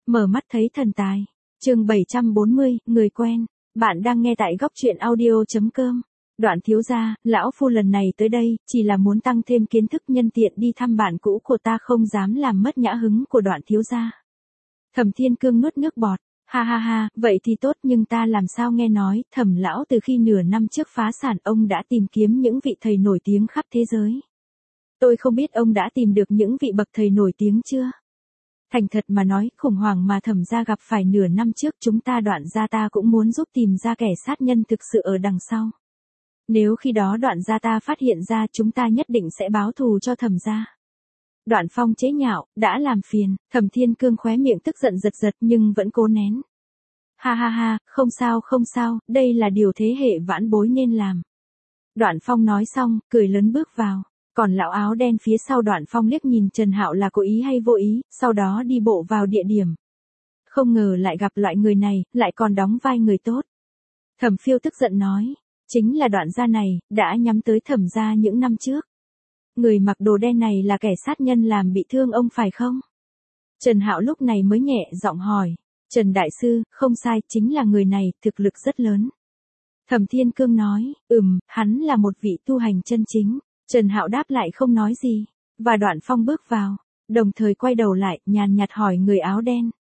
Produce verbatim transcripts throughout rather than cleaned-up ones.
Mở mắt thấy thần tài. Chương bảy trăm bốn mươi, người quen. Bạn đang nghe tại góc truyện audio chấm com. Đoạn thiếu gia, lão phu lần này tới đây, chỉ là muốn tăng thêm kiến thức nhân tiện đi thăm bạn cũ của ta, không dám làm mất nhã hứng của Đoạn thiếu gia. Thẩm Thiên Cương nuốt nước bọt. Ha ha ha, vậy thì tốt, nhưng ta làm sao nghe nói, Thẩm lão từ khi nửa năm trước phá sản ông đã tìm kiếm những vị thầy nổi tiếng khắp thế giới. Tôi không biết ông đã tìm được những vị bậc thầy nổi tiếng chưa? Thành thật mà nói, khủng hoảng mà Thẩm gia gặp phải nửa năm trước chúng ta Đoạn gia ta cũng muốn giúp tìm ra kẻ sát nhân thực sự ở đằng sau. Nếu khi đó Đoạn gia ta phát hiện ra, chúng ta nhất định sẽ báo thù cho Thẩm gia. Đoạn Phong chế nhạo, đã làm phiền. Thẩm Thiên Cương khóe miệng tức giận giật giật nhưng vẫn cố nén. Ha ha ha, không sao không sao, đây là điều thế hệ vãn bối nên làm. Đoạn Phong nói xong, cười lớn bước vào. Còn lão áo đen phía sau Đoạn Phong liếc nhìn Trần Hạo là cố ý hay vô ý, sau đó đi bộ vào địa điểm. Không ngờ lại gặp loại người này, lại còn đóng vai người tốt. Thẩm Phiêu tức giận nói, chính là Đoạn gia này, đã nhắm tới Thẩm gia những năm trước. Người mặc đồ đen này là kẻ sát nhân làm bị thương ông phải không? Trần Hạo lúc này mới nhẹ giọng hỏi. Trần Đại Sư, không sai, chính là người này, thực lực rất lớn. Thẩm Thiên Cương nói, ừm, hắn là một vị tu hành chân chính. Trần Hạo đáp lại không nói gì. Và Đoạn Phong bước vào, đồng thời quay đầu lại, nhàn nhạt hỏi người áo đen.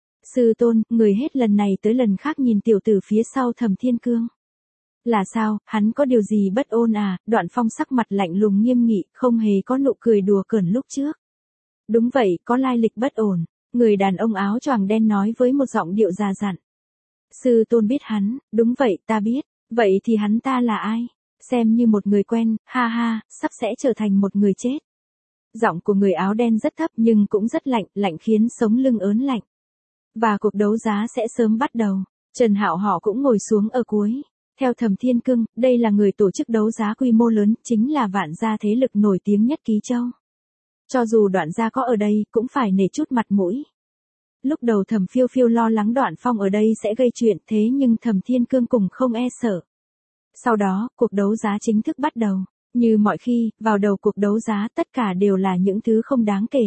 Sư tôn, người hết lần này tới lần khác nhìn tiểu tử phía sau Thẩm Thiên Cương. Là sao, hắn có điều gì bất ổn à? Đoạn Phong sắc mặt lạnh lùng nghiêm nghị, không hề có nụ cười đùa cợt lúc trước. Đúng vậy, có lai lịch bất ổn. Người đàn ông áo choàng đen nói với một giọng điệu già dặn. Sư tôn biết hắn, đúng vậy, ta biết. Vậy thì hắn ta là ai? Xem như một người quen, ha ha, sắp sẽ trở thành một người chết. Giọng của người áo đen rất thấp nhưng cũng rất lạnh, lạnh khiến sống lưng ớn lạnh. Và cuộc đấu giá sẽ sớm bắt đầu. Trần Hạo họ cũng ngồi xuống ở cuối. Theo Thẩm Thiên Cương, đây là người tổ chức đấu giá quy mô lớn, chính là Vạn gia thế lực nổi tiếng nhất Ký Châu. Cho dù Đoạn gia có ở đây, cũng phải nể chút mặt mũi. Lúc đầu Thẩm Phiêu Phiêu lo lắng Đoạn Phong ở đây sẽ gây chuyện, thế nhưng Thẩm Thiên Cương cùng không e sợ. Sau đó, cuộc đấu giá chính thức bắt đầu. Như mọi khi, vào đầu cuộc đấu giá tất cả đều là những thứ không đáng kể.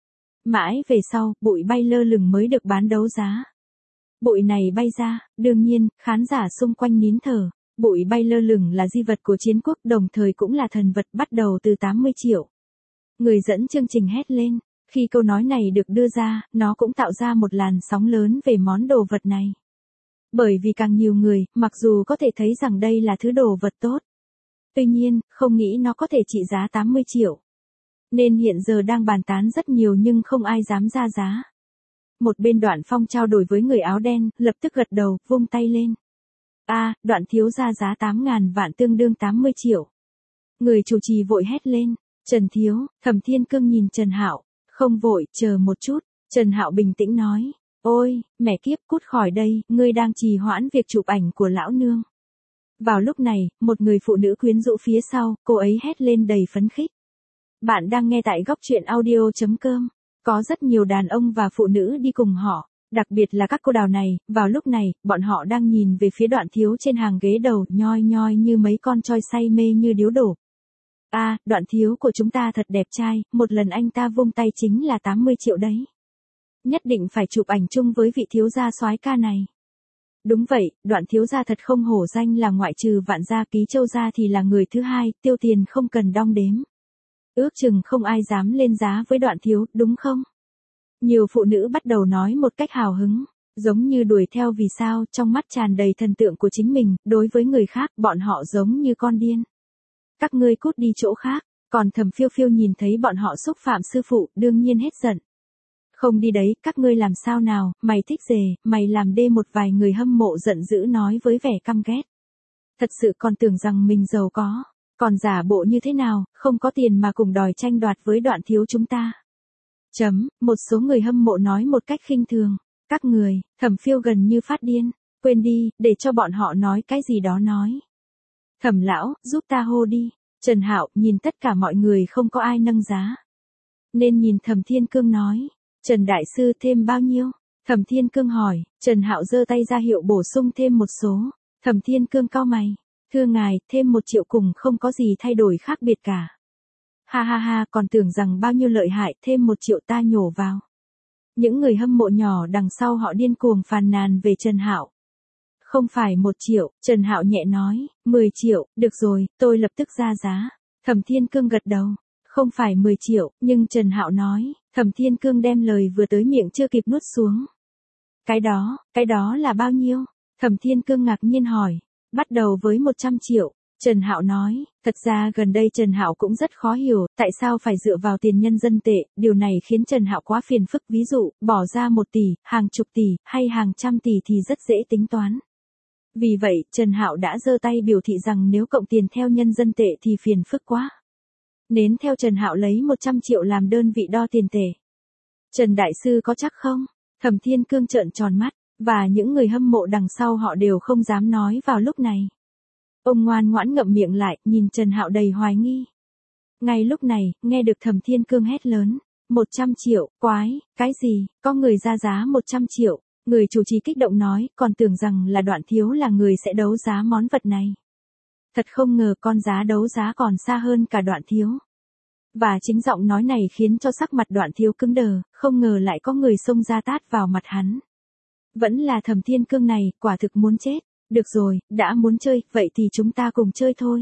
Mãi về sau, bụi bay lơ lửng mới được bán đấu giá. Bụi này bay ra, đương nhiên, khán giả xung quanh nín thở. Bụi bay lơ lửng là di vật của chiến quốc, đồng thời cũng là thần vật, bắt đầu từ tám mươi triệu. Người dẫn chương trình hét lên. Khi câu nói này được đưa ra, nó cũng tạo ra một làn sóng lớn về món đồ vật này. Bởi vì càng nhiều người, mặc dù có thể thấy rằng đây là thứ đồ vật tốt. Tuy nhiên, không nghĩ nó có thể trị giá tám mươi triệu. Nên hiện giờ đang bàn tán rất nhiều nhưng không ai dám ra giá. Một bên Đoạn Phong trao đổi với người áo đen, lập tức gật đầu, vung tay lên. A, à, Đoạn thiếu ra giá tám ngàn vạn tương đương tám mươi triệu. Người chủ trì vội hét lên. Trần thiếu, Thẩm Thiên Cương nhìn Trần Hạo, không vội, chờ một chút. Trần Hạo bình tĩnh nói. Ôi, mẹ kiếp, cút khỏi đây, ngươi đang trì hoãn việc chụp ảnh của lão nương. Vào lúc này, một người phụ nữ quyến rũ phía sau, cô ấy hét lên đầy phấn khích. Bạn đang nghe tại góc truyện audio chấm com. Có rất nhiều đàn ông và phụ nữ đi cùng họ, đặc biệt là các cô đào này. Vào lúc này, bọn họ đang nhìn về phía Đoạn thiếu trên hàng ghế đầu, nhoi nhoi như mấy con choi say mê như điếu đổ. A, à, Đoạn thiếu của chúng ta thật đẹp trai, một lần anh ta vung tay chính là tám mươi triệu đấy. Nhất định phải chụp ảnh chung với vị thiếu gia soái ca này. Đúng vậy, Đoạn thiếu gia thật không hổ danh là ngoại trừ Vạn gia Ký Châu gia thì là người thứ hai, tiêu tiền không cần đong đếm. Ước chừng không ai dám lên giá với Đoạn thiếu, đúng không? Nhiều phụ nữ bắt đầu nói một cách hào hứng, giống như đuổi theo vì sao, trong mắt tràn đầy thần tượng của chính mình, đối với người khác, bọn họ giống như con điên. Các ngươi cút đi chỗ khác, còn Thẩm Phiêu Phiêu nhìn thấy bọn họ xúc phạm sư phụ, đương nhiên hết giận. Không đi đấy, các ngươi làm sao nào, mày thích rề, mày làm đê, một vài người hâm mộ giận dữ nói với vẻ căm ghét. Thật sự còn tưởng rằng mình giàu có, còn giả bộ như thế nào, không có tiền mà cùng đòi tranh đoạt với Đoạn thiếu chúng ta. Chấm, một số người hâm mộ nói một cách khinh thường. Các người, Thẩm Phiêu gần như phát điên, quên đi, để cho bọn họ nói cái gì đó nói. Thẩm lão, giúp ta hô đi. Trần Hạo nhìn tất cả mọi người không có ai nâng giá. Nên nhìn Thẩm Thiên Cương nói. Trần Đại Sư thêm bao nhiêu? Thẩm Thiên Cương hỏi. Trần Hạo giơ tay ra hiệu bổ sung thêm một số. Thẩm Thiên Cương cau mày. Thưa ngài, thêm một triệu cùng không có gì thay đổi khác biệt cả. Ha ha ha, còn tưởng rằng bao nhiêu lợi hại, thêm một triệu ta nhổ vào. Những người hâm mộ nhỏ đằng sau họ điên cuồng phàn nàn về Trần Hạo. Không phải một triệu, Trần Hạo nhẹ nói, mười triệu, được rồi, tôi lập tức ra giá. Thẩm Thiên Cương gật đầu, không phải mười triệu, nhưng Trần Hạo nói, Thẩm Thiên Cương đem lời vừa tới miệng chưa kịp nuốt xuống. Cái đó, cái đó là bao nhiêu? Thẩm Thiên Cương ngạc nhiên hỏi, bắt đầu với một trăm triệu. Trần Hạo nói, thật ra gần đây Trần Hạo cũng rất khó hiểu, tại sao phải dựa vào tiền nhân dân tệ, điều này khiến Trần Hạo quá phiền phức, ví dụ, bỏ ra một tỷ, hàng chục tỷ, hay hàng trăm tỷ thì rất dễ tính toán. Vì vậy, Trần Hạo đã giơ tay biểu thị rằng nếu cộng tiền theo nhân dân tệ thì phiền phức quá. Nến theo Trần Hạo lấy một trăm triệu làm đơn vị đo tiền tệ. Trần Đại Sư có chắc không? Thẩm Thiên Cương trợn tròn mắt, và những người hâm mộ đằng sau họ đều không dám nói vào lúc này. Ông ngoan ngoãn ngậm miệng lại, nhìn Trần Hạo đầy hoài nghi. Ngay lúc này, nghe được Thẩm Thiên Cương hét lớn, một trăm triệu, quái, cái gì, có người ra giá một trăm triệu. Người chủ trì kích động nói, còn tưởng rằng là Đoạn Thiếu là người sẽ đấu giá món vật này. Thật không ngờ con giá đấu giá còn xa hơn cả Đoạn Thiếu. Và chính giọng nói này khiến cho sắc mặt Đoạn Thiếu cứng đờ, không ngờ lại có người xông ra tát vào mặt hắn. Vẫn là Thẩm Thiên Cương này, quả thực muốn chết. Được rồi, đã muốn chơi, vậy thì chúng ta cùng chơi thôi.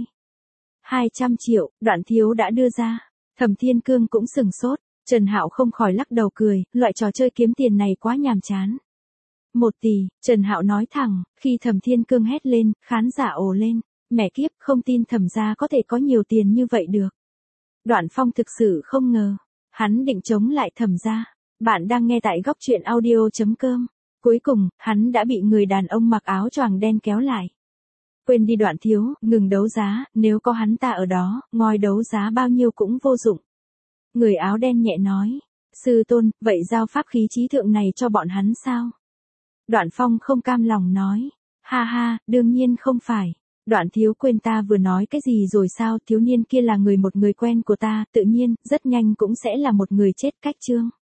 hai trăm triệu, Đoạn Thiếu đã đưa ra. Thẩm Thiên Cương cũng sừng sốt. Trần Hạo không khỏi lắc đầu cười, loại trò chơi kiếm tiền này quá nhàm chán. Một tỷ, Trần Hạo nói thẳng, khi Thẩm Thiên Cương hét lên, khán giả ồ lên, mẹ kiếp, không tin Thẩm gia có thể có nhiều tiền như vậy được. Đoạn Phong thực sự không ngờ, hắn định chống lại Thẩm gia. Bạn đang nghe tại góc truyện audio chấm com. Cuối cùng, hắn đã bị người đàn ông mặc áo choàng đen kéo lại. Quên đi Đoạn Thiếu, ngừng đấu giá, nếu có hắn ta ở đó, ngoi đấu giá bao nhiêu cũng vô dụng. Người áo đen nhẹ nói, sư tôn, vậy giao pháp khí trí thượng này cho bọn hắn sao? Đoạn Phong không cam lòng nói, ha ha, đương nhiên không phải. Đoạn Thiếu quên ta vừa nói cái gì rồi sao, thiếu niên kia là người một người quen của ta, tự nhiên, rất nhanh cũng sẽ là một người chết cách chương.